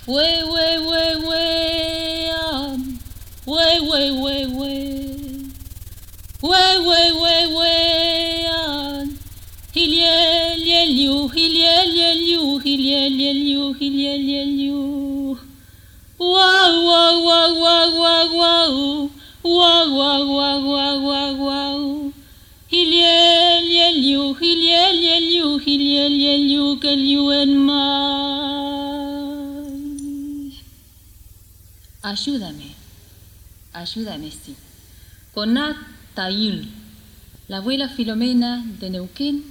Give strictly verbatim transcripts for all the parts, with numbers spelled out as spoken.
way, way, way, way, um, way, way, way, way, way, way, way, way, um, Hiliel, Yelu, Hiliel, Yelu, Hiliel, Yelu, Hiliel, Yelu. Wow, wow, wow, wow, wow, wow, wow, wow, wow, wow, wow, wow. Hiliel, Yelu, Hiliel, Yelu, Hiliel, Yelu, Keliu en mai. Ayúdame, ayúdame, sí. Conat Tail, la abuela Filomena de Neuquén,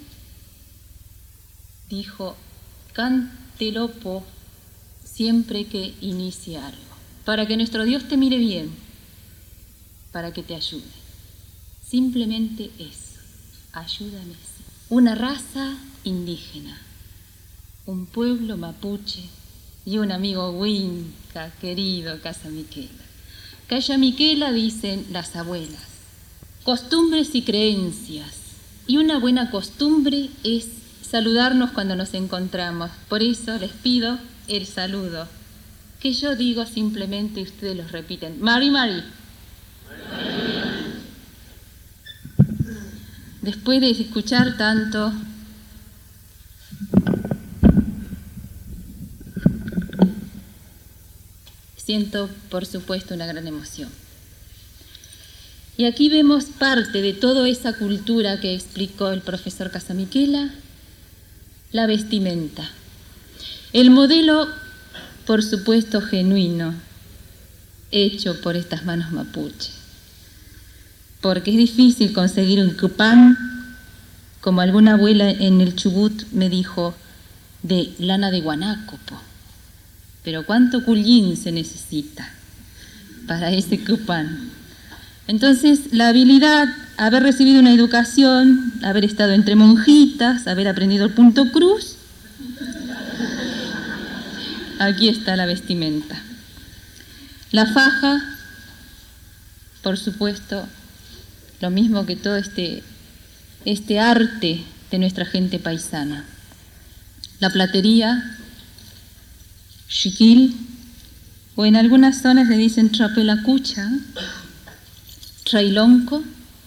dijo, cántelopo siempre que inicie algo, para que nuestro Dios te mire bien, para que te ayude. Simplemente eso, ayúdame. Sí. Una raza indígena, un pueblo mapuche y un amigo Winca, querido Casa Miquela. Casa Miquela dicen las abuelas, costumbres y creencias, y una buena costumbre es saludarnos cuando nos encontramos. Por eso les pido el saludo, que yo digo simplemente y ustedes los repiten. Mari, Mari. Después de escuchar tanto, siento, por supuesto, una gran emoción. Y aquí vemos parte de toda esa cultura que explicó el profesor Casamiquela, la vestimenta. El modelo, por supuesto, genuino, hecho por estas manos mapuche. Porque es difícil conseguir un cupán, como alguna abuela en el Chubut me dijo, de lana de guanaco. Pero ¿cuánto cullín se necesita para ese cupán? Entonces, la habilidad, haber recibido una educación, haber estado entre monjitas, haber aprendido el punto cruz, aquí está la vestimenta. La faja, por supuesto, lo mismo que todo este, este arte de nuestra gente paisana. La platería, chiquil, o en algunas zonas le dicen trapelacucha, trailonco,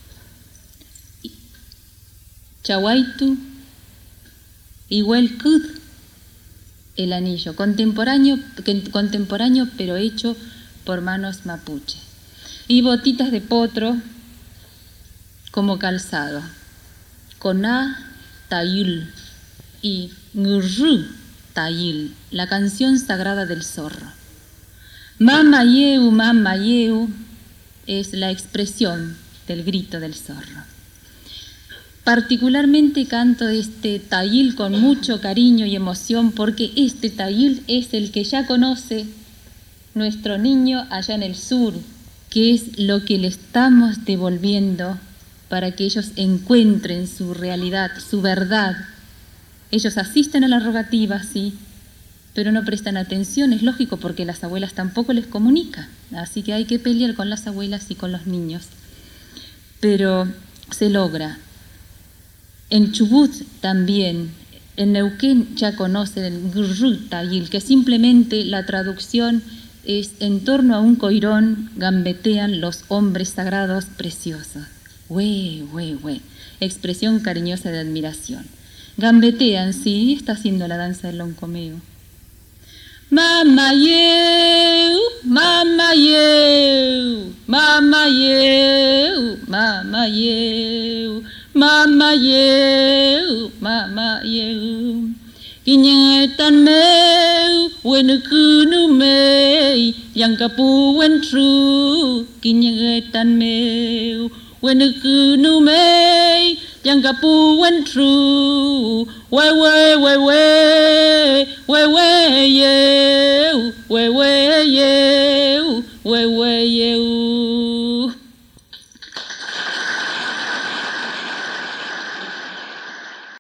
chahuaitu y huelcud, el anillo, contemporáneo, contemporáneo pero hecho por manos mapuche. Y botitas de potro como calzado, coná tayul y ngurru tayil, la canción sagrada del zorro. Mamayeu, mamayeu es la expresión del grito del zorro. Particularmente canto este tayil con mucho cariño y emoción porque este tayil es el que ya conoce nuestro niño allá en el sur, que es lo que le estamos devolviendo para que ellos encuentren su realidad, su verdad. Ellos asisten a la rogativa, sí, pero no prestan atención, es lógico porque las abuelas tampoco les comunican, así que hay que pelear con las abuelas y con los niños. Pero se logra. En Chubut también, en Neuquén ya conocen el Gurru Tayil, que simplemente la traducción es en torno a un coirón gambetean los hombres sagrados preciosos. Hue, hue, hue, expresión cariñosa de admiración. Gambetean, sí, está haciendo la danza del loncomeo. Mamayeu, mamayeu, mamayeu, mamayeu, mamayeu, mamayeu. Kinyetan meu, wenukunu mei, yang kapu wentru. Kinyetan meu, wenukunu mei, yang kapu wentru. We we we we we we yeah.